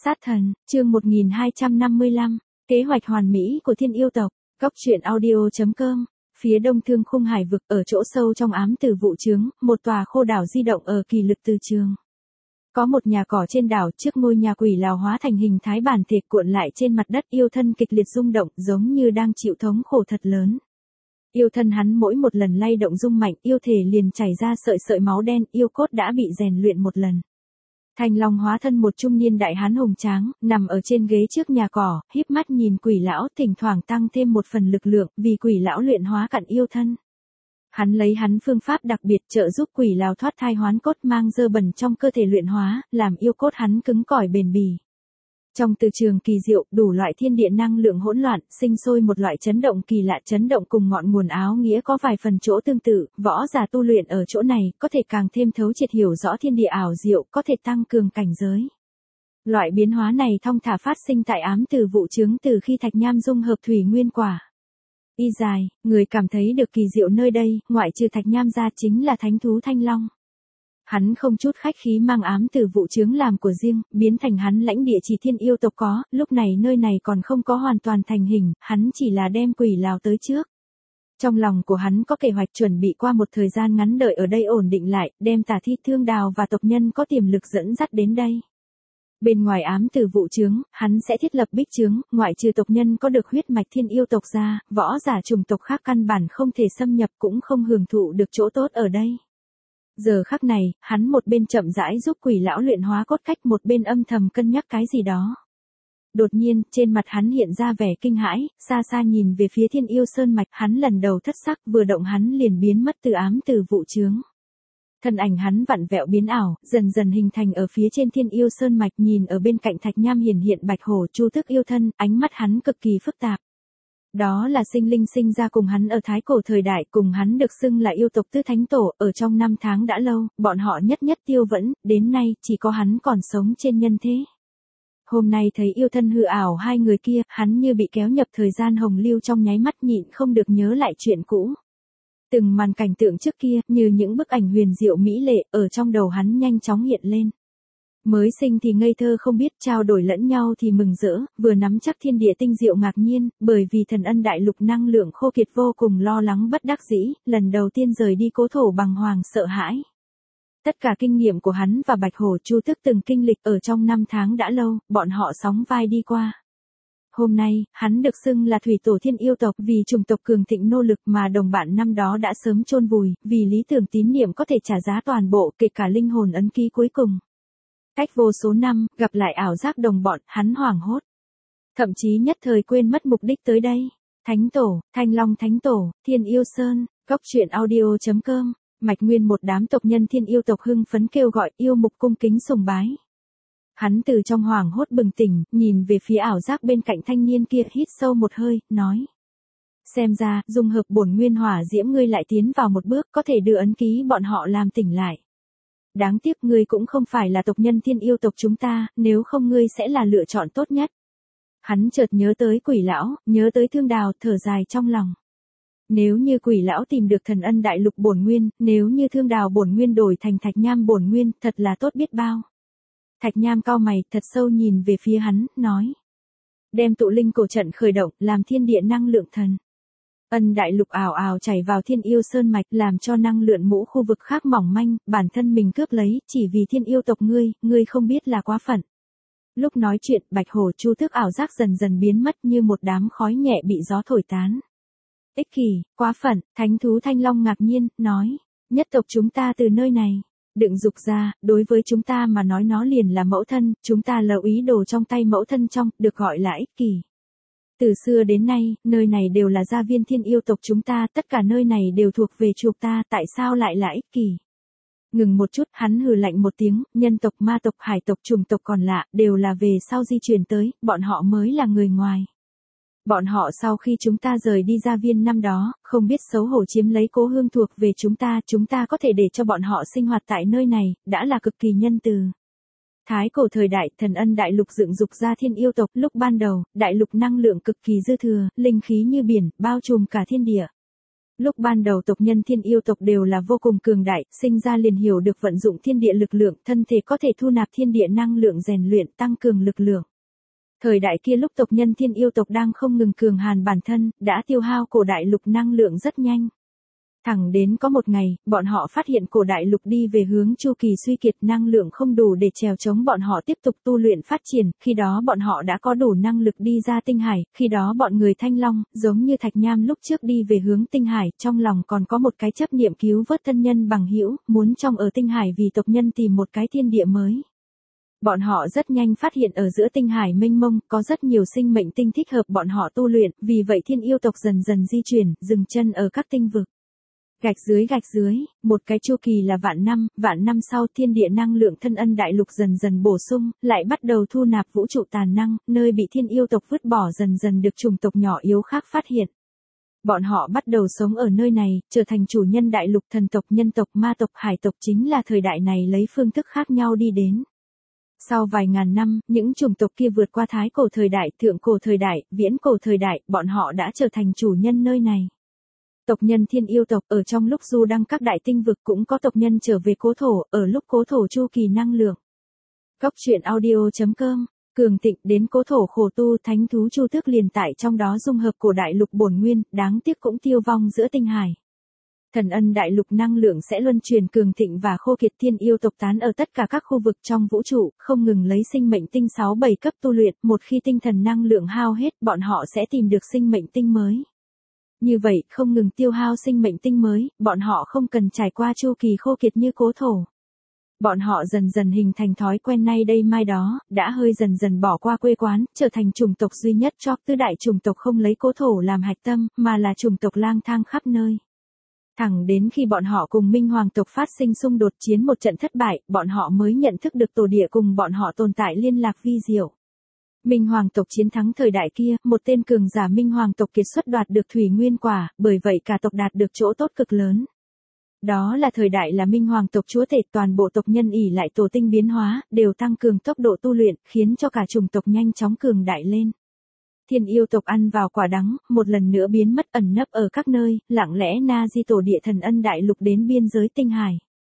Sát thần, chương 1255, kế hoạch hoàn mỹ của thiên yêu tộc, góc truyện audio.com, phía đông thương khung hải vực ở chỗ sâu trong ám tử vụ trướng, một tòa khô đảo di động ở kỳ lực từ trường. Có một nhà cỏ trên đảo, trước ngôi nhà quỷ lào hóa thành hình thái bản thể cuộn lại trên mặt đất, yêu thân kịch liệt rung động giống như đang chịu thống khổ thật lớn. Yêu thân hắn mỗi một lần lay động rung mạnh, yêu thể liền chảy ra sợi sợi máu đen, yêu cốt đã bị rèn luyện một lần. Thanh Long hóa thân một trung niên đại hán hùng tráng, nằm ở trên ghế trước nhà cỏ, híp mắt nhìn quỷ lão, thỉnh thoảng tăng thêm một phần lực lượng, vì quỷ lão luyện hóa cặn yêu thân. Hắn lấy phương pháp đặc biệt trợ giúp quỷ lão thoát thai hoán cốt, mang dơ bẩn trong cơ thể luyện hóa, làm yêu cốt hắn cứng cỏi bền bỉ. Trong từ trường kỳ diệu, đủ loại thiên địa năng lượng hỗn loạn, sinh sôi một loại chấn động kỳ lạ, chấn động cùng ngọn nguồn áo nghĩa có vài phần chỗ tương tự, võ giả tu luyện ở chỗ này, có thể càng thêm thấu triệt hiểu rõ thiên địa ảo diệu, có thể tăng cường cảnh giới. Loại biến hóa này thong thả phát sinh tại ám từ vụ trướng từ khi thạch nham dung hợp thủy nguyên quả. Y dài, người cảm thấy được kỳ diệu nơi đây, ngoại trừ thạch nham ra chính là thánh thú Thanh Long. Hắn không chút khách khí mang ám từ vụ trướng làm của riêng, biến thành hắn lãnh địa chỉ thiên yêu tộc có, lúc này nơi này còn không có hoàn toàn thành hình, hắn chỉ là đem quỷ lào tới trước. Trong lòng của hắn có kế hoạch chuẩn bị qua một thời gian ngắn đợi ở đây ổn định lại, đem Tả Thi Thương Đào và tộc nhân có tiềm lực dẫn dắt đến đây. Bên ngoài ám từ vụ trướng, hắn sẽ thiết lập bích trướng, ngoại trừ tộc nhân có được huyết mạch thiên yêu tộc ra, võ giả chủng tộc khác căn bản không thể xâm nhập cũng không hưởng thụ được chỗ tốt ở đây. Giờ khắc này, hắn một bên chậm rãi giúp quỷ lão luyện hóa cốt cách, một bên âm thầm cân nhắc cái gì đó. Đột nhiên, trên mặt hắn hiện ra vẻ kinh hãi, xa xa nhìn về phía thiên yêu sơn mạch, hắn lần đầu thất sắc, vừa động hắn liền biến mất từ ám từ vụ trướng. Thân ảnh hắn vặn vẹo biến ảo, dần dần hình thành ở phía trên thiên yêu sơn mạch, nhìn ở bên cạnh thạch nham hiện bạch hổ chu tước yêu thân, ánh mắt hắn cực kỳ phức tạp. Đó là sinh linh sinh ra cùng hắn ở thái cổ thời đại, cùng hắn được xưng là yêu tộc tứ thánh tổ, ở trong năm tháng đã lâu, bọn họ nhất tiêu vẫn, đến nay, chỉ có hắn còn sống trên nhân thế. Hôm nay thấy yêu thân hư ảo hai người kia, hắn như bị kéo nhập thời gian hồng lưu, trong nháy mắt nhịn không được nhớ lại chuyện cũ. Từng màn cảnh tượng trước kia, như những bức ảnh huyền diệu mỹ lệ, ở trong đầu hắn nhanh chóng hiện lên. Mới sinh thì ngây thơ không biết, trao đổi lẫn nhau thì mừng rỡ, vừa nắm chắc thiên địa tinh diệu ngạc nhiên, bởi vì thần ân đại lục năng lượng khô kiệt vô cùng lo lắng bất đắc dĩ, lần đầu tiên rời đi cố thổ bằng hoàng sợ hãi. Tất cả kinh nghiệm của hắn và Bạch Hổ Chu Tước từng kinh lịch ở trong năm tháng đã lâu, bọn họ sóng vai đi qua. Hôm nay, hắn được xưng là thủy tổ thiên yêu tộc vì chủng tộc cường thịnh nô lực mà đồng bạn năm đó đã sớm chôn vùi, vì lý tưởng tín niệm có thể trả giá toàn bộ, kể cả linh hồn ấn ký cuối cùng. Cách vô số năm, gặp lại ảo giác đồng bọn, hắn hoảng hốt. Thậm chí nhất thời quên mất mục đích tới đây. Thánh tổ, Thanh Long Thánh tổ, Thiên Yêu Sơn, góc truyện audio.com, mạch nguyên một đám tộc nhân thiên yêu tộc hưng phấn kêu gọi, yêu mục cung kính sùng bái. Hắn từ trong hoảng hốt bừng tỉnh, nhìn về phía ảo giác bên cạnh thanh niên kia, hít sâu một hơi, nói. Xem ra, dung hợp bổn nguyên hỏa diễm ngươi lại tiến vào một bước, có thể đưa ấn ký bọn họ làm tỉnh lại. Đáng tiếc ngươi cũng không phải là tộc nhân thiên yêu tộc chúng ta, nếu không ngươi sẽ là lựa chọn tốt nhất. Hắn chợt nhớ tới quỷ lão, nhớ tới Thương Đào, thở dài trong lòng. Nếu như quỷ lão tìm được thần ân đại lục bổn nguyên, nếu như Thương Đào bổn nguyên đổi thành thạch nham bổn nguyên, thật là tốt biết bao. Thạch nham cau mày, thật sâu nhìn về phía hắn, nói. Đem tụ linh cổ trận khởi động, làm thiên địa năng lượng thần. Ân đại lục ảo ảo chảy vào thiên yêu sơn mạch, làm cho năng lượng mũ khu vực khác mỏng manh, bản thân mình cướp lấy, chỉ vì thiên yêu tộc ngươi không biết là quá phận. Lúc nói chuyện, Bạch Hổ Chu Tước ảo giác dần dần biến mất như một đám khói nhẹ bị gió thổi tán. Ích kỷ, quá phận, thánh thú Thanh Long ngạc nhiên, nói, nhất tộc chúng ta từ nơi này, đựng dục ra, đối với chúng ta mà nói nó liền là mẫu thân, chúng ta là ý đồ trong tay mẫu thân trong, được gọi là ích kỷ. Từ xưa đến nay, nơi này đều là gia viên thiên yêu tộc chúng ta, tất cả nơi này đều thuộc về chuộc ta, tại sao lại là ích kỷ? Ngừng một chút, hắn hừ lạnh một tiếng, nhân tộc, ma tộc, hải tộc, chủng tộc còn lạ, đều là về sau di chuyển tới, bọn họ mới là người ngoài. Bọn họ sau khi chúng ta rời đi gia viên năm đó, không biết xấu hổ chiếm lấy cố hương thuộc về chúng ta có thể để cho bọn họ sinh hoạt tại nơi này, đã là cực kỳ nhân từ. Thái cổ thời đại, thần ân đại lục dựng dục ra thiên yêu tộc, lúc ban đầu, đại lục năng lượng cực kỳ dư thừa, linh khí như biển, bao trùm cả thiên địa. Lúc ban đầu tộc nhân thiên yêu tộc đều là vô cùng cường đại, sinh ra liền hiểu được vận dụng thiên địa lực lượng, thân thể có thể thu nạp thiên địa năng lượng rèn luyện tăng cường lực lượng. Thời đại kia lúc tộc nhân thiên yêu tộc đang không ngừng cường hàn bản thân, đã tiêu hao cổ đại lục năng lượng rất nhanh. Thẳng đến có một ngày, bọn họ phát hiện cổ đại lục đi về hướng chu kỳ suy kiệt, năng lượng không đủ để chèo chống bọn họ tiếp tục tu luyện phát triển, khi đó bọn họ đã có đủ năng lực đi ra tinh hải, khi đó bọn người Thanh Long, giống như Thạch Nham lúc trước đi về hướng tinh hải, trong lòng còn có một cái chấp niệm cứu vớt thân nhân bằng hữu, muốn trong ở tinh hải vì tộc nhân tìm một cái thiên địa mới. Bọn họ rất nhanh phát hiện ở giữa tinh hải mênh mông, có rất nhiều sinh mệnh tinh thích hợp bọn họ tu luyện, vì vậy thiên yêu tộc dần dần di chuyển, dừng chân ở các tinh vực. Gạch dưới, một cái chu kỳ là vạn năm sau thiên địa năng lượng thân ân đại lục dần dần bổ sung, lại bắt đầu thu nạp vũ trụ tàn năng, nơi bị thiên yêu tộc vứt bỏ dần dần được chủng tộc nhỏ yếu khác phát hiện. Bọn họ bắt đầu sống ở nơi này, trở thành chủ nhân đại lục, thần tộc, nhân tộc, ma tộc, hải tộc, chính là thời đại này lấy phương thức khác nhau đi đến. Sau vài ngàn năm, những chủng tộc kia vượt qua thái cổ thời đại, thượng cổ thời đại, viễn cổ thời đại, bọn họ đã trở thành chủ nhân nơi này. Tộc nhân thiên yêu tộc ở trong lúc du đăng các đại tinh vực cũng có tộc nhân trở về cố thổ, ở lúc cố thổ chu kỳ năng lượng. Góc truyện audio.com, cường thịnh đến cố thổ khổ tu, thánh thú chu tước liền tại trong đó dung hợp cổ đại lục bổn nguyên, đáng tiếc cũng tiêu vong giữa tinh hải. Thần ân đại lục năng lượng sẽ luân truyền cường thịnh và khô kiệt, thiên yêu tộc tán ở tất cả các khu vực trong vũ trụ, không ngừng lấy sinh mệnh tinh 6-7 cấp tu luyện, một khi tinh thần năng lượng hao hết, bọn họ sẽ tìm được sinh mệnh tinh mới. Như vậy, không ngừng tiêu hao sinh mệnh tinh mới, bọn họ không cần trải qua chu kỳ khô kiệt như cố thổ. Bọn họ dần dần hình thành thói quen nay đây mai đó, đã hơi dần dần bỏ qua quê quán, trở thành chủng tộc duy nhất cho tứ đại chủng tộc không lấy cố thổ làm hạch tâm, mà là chủng tộc lang thang khắp nơi. Thẳng đến khi bọn họ cùng Minh Hoàng tộc phát sinh xung đột, chiến một trận thất bại, bọn họ mới nhận thức được tổ địa cùng bọn họ tồn tại liên lạc vi diệu. Minh Hoàng tộc chiến thắng thời đại kia, một tên cường giả Minh Hoàng tộc kiệt xuất đoạt được thủy nguyên quả, bởi vậy cả tộc đạt được chỗ tốt cực lớn. Đó là thời đại là Minh Hoàng tộc chúa tể, toàn bộ tộc nhân ỷ lại tổ tinh biến hóa, đều tăng cường tốc độ tu luyện, khiến cho cả chủng tộc nhanh chóng cường đại lên. Thiên yêu tộc ăn vào quả đắng, một lần nữa biến mất ẩn nấp ở các nơi, lặng lẽ na di tổ địa thần ân đại lục đến biên giới tinh hải.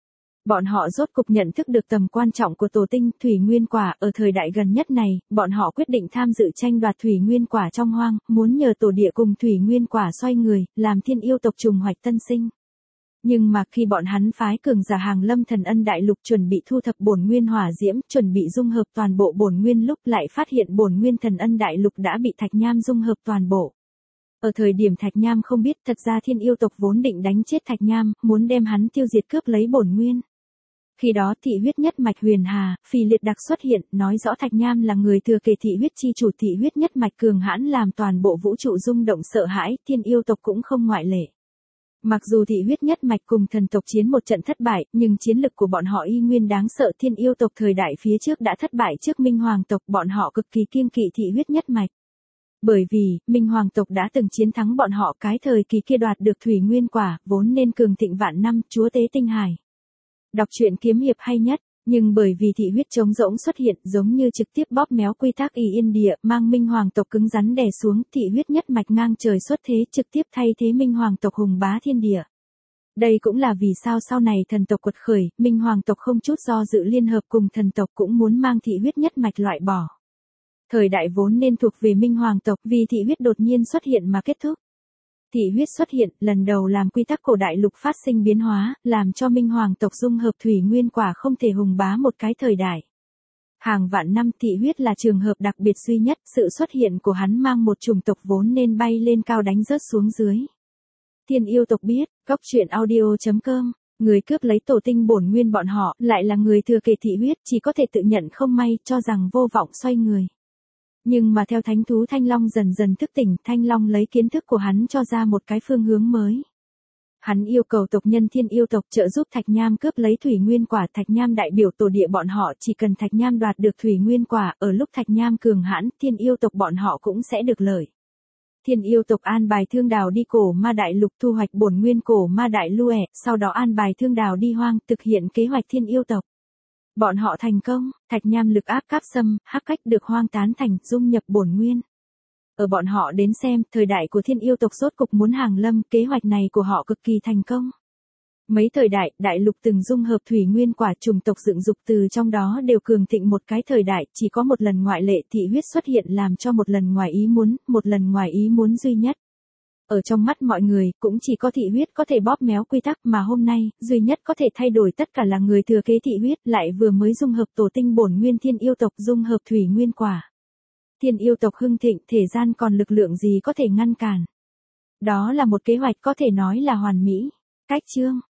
Bọn họ rốt cục nhận thức được tầm quan trọng của tổ tinh, thủy nguyên quả, ở thời đại gần nhất này, bọn họ quyết định tham dự tranh đoạt thủy nguyên quả trong hoang, muốn nhờ tổ địa cùng thủy nguyên quả xoay người, làm thiên yêu tộc trùng hoạch tân sinh. Nhưng mà khi bọn hắn phái cường giả hàng lâm thần ân đại lục chuẩn bị thu thập bổn nguyên hỏa diễm, chuẩn bị dung hợp toàn bộ bổn nguyên, lúc lại phát hiện bổn nguyên thần ân đại lục đã bị Thạch Nham dung hợp toàn bộ. Ở thời điểm Thạch Nham không biết, thật ra thiên yêu tộc vốn định đánh chết Thạch Nham, muốn đem hắn tiêu diệt cướp lấy bổn nguyên. Khi đó thị huyết nhất mạch Huyền Hà, Phì Liệt Đặc xuất hiện, nói rõ Thạch Nham là người thừa kế thị huyết chi chủ, thị huyết nhất mạch cường hãn làm toàn bộ vũ trụ rung động sợ hãi, thiên yêu tộc cũng không ngoại lệ. Mặc dù thị huyết nhất mạch cùng thần tộc chiến một trận thất bại, nhưng chiến lực của bọn họ y nguyên đáng sợ, thiên yêu tộc thời đại phía trước đã thất bại trước Minh Hoàng tộc, bọn họ cực kỳ kiêng kỵ thị huyết nhất mạch. Bởi vì, Minh Hoàng tộc đã từng chiến thắng bọn họ, cái thời kỳ kia đoạt được thủy nguyên quả, vốn nên cường thịnh vạn năm, chúa tế tinh hải. Đọc truyện kiếm hiệp hay nhất, nhưng bởi vì thị huyết trống rỗng xuất hiện, giống như trực tiếp bóp méo quy tắc ỷ yên địa, mang Minh Hoàng tộc cứng rắn đè xuống, thị huyết nhất mạch ngang trời xuất thế, trực tiếp thay thế Minh Hoàng tộc hùng bá thiên địa. Đây cũng là vì sao sau này thần tộc quật khởi, Minh Hoàng tộc không chút do dự liên hợp cùng thần tộc, cũng muốn mang thị huyết nhất mạch loại bỏ. Thời đại vốn nên thuộc về Minh Hoàng tộc, vì thị huyết đột nhiên xuất hiện mà kết thúc. Thị huyết xuất hiện, lần đầu làm quy tắc cổ đại lục phát sinh biến hóa, làm cho Minh Hoàng tộc dung hợp thủy nguyên quả không thể hùng bá một cái thời đại. Hàng vạn năm thị huyết là trường hợp đặc biệt duy nhất, sự xuất hiện của hắn mang một chủng tộc vốn nên bay lên cao đánh rớt xuống dưới. Thiên yêu tộc biết, góc truyện audio.com, người cướp lấy tổ tinh bổn nguyên bọn họ, lại là người thừa kế thị huyết, chỉ có thể tự nhận không may, cho rằng vô vọng xoay người. Nhưng mà theo thánh thú Thanh Long dần dần thức tỉnh, Thanh Long lấy kiến thức của hắn cho ra một cái phương hướng mới. Hắn yêu cầu tộc nhân thiên yêu tộc trợ giúp Thạch Nham cướp lấy thủy nguyên quả, Thạch Nham đại biểu tổ địa bọn họ, chỉ cần Thạch Nham đoạt được thủy nguyên quả, ở lúc Thạch Nham cường hãn, thiên yêu tộc bọn họ cũng sẽ được lợi. Thiên yêu tộc an bài Thương Đào đi cổ ma đại lục thu hoạch bổn nguyên cổ ma đại lue, sau đó an bài Thương Đào đi hoang, thực hiện kế hoạch thiên yêu tộc. Bọn họ thành công, Thạch Nham lực áp cáp xâm, hắc cách được hoang tán thành, dung nhập bổn nguyên. Ở bọn họ đến xem, thời đại của thiên yêu tộc rốt cục muốn hàng lâm, kế hoạch này của họ cực kỳ thành công. Mấy thời đại, đại lục từng dung hợp thủy nguyên quả, chủng tộc dựng dục từ trong đó đều cường thịnh một cái thời đại, chỉ có một lần ngoại lệ, thị huyết xuất hiện làm cho một lần ngoài ý muốn duy nhất. Ở trong mắt mọi người, cũng chỉ có thị huyết có thể bóp méo quy tắc, mà hôm nay, duy nhất có thể thay đổi tất cả là người thừa kế thị huyết, lại vừa mới dung hợp tổ tinh bổn nguyên thiên yêu tộc, dung hợp thủy nguyên quả. Thiên yêu tộc hưng thịnh, thể gian còn lực lượng gì có thể ngăn cản. Đó là một kế hoạch có thể nói là hoàn mỹ. Cách chương